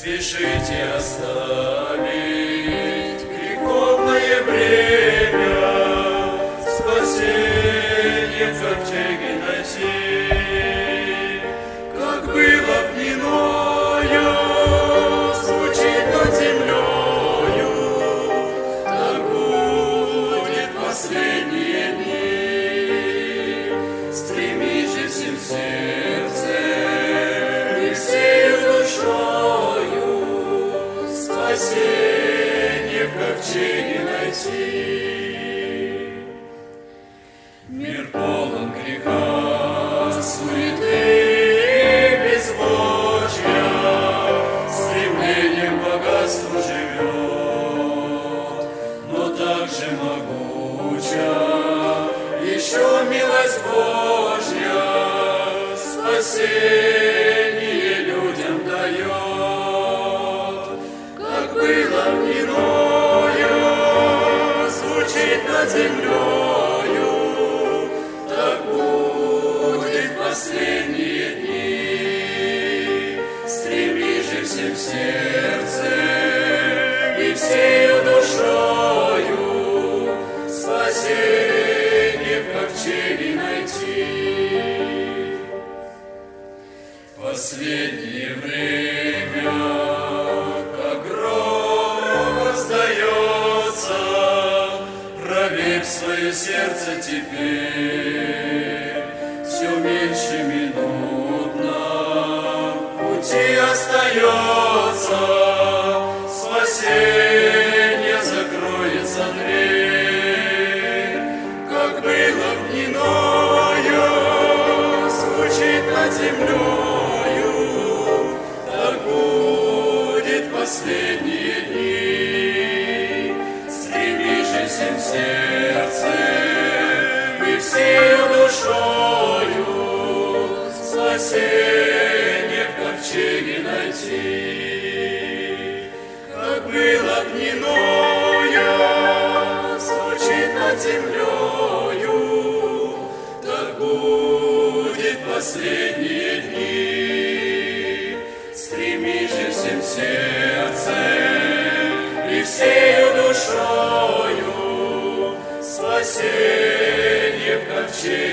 Спешите оставить греховное бремя, спасение в ковчеге найти. Как было в дни Ноя, звучит над землею, так будет в последние дни. Стремись же всем сердцем и всею душою спасение в ковчеге найти. Мир полон греха, суеты и безбожья, стремлением к богатству живет, но также могуча еще милость Божья, спасение людям дает. Как было в дни Ноя, звучит над землею, так будет в последние дни. Стремись же всем сердцем и всею душою спасение в ковчеге найти. Последнее время, как гром раздается, проверь свое сердце теперь, все меньше минутно в пути остается, спасение закроется дверь. Как было в дни Ноя, звучит над землею, так будет в последние дни. Стремись же всем сердцем и всею душою спасение в ковчеге найти. Как было в дни Ноя, звучит над землею, так будет в последние дни. Стремись же всем сердцем и всею душою спасение в ковчеге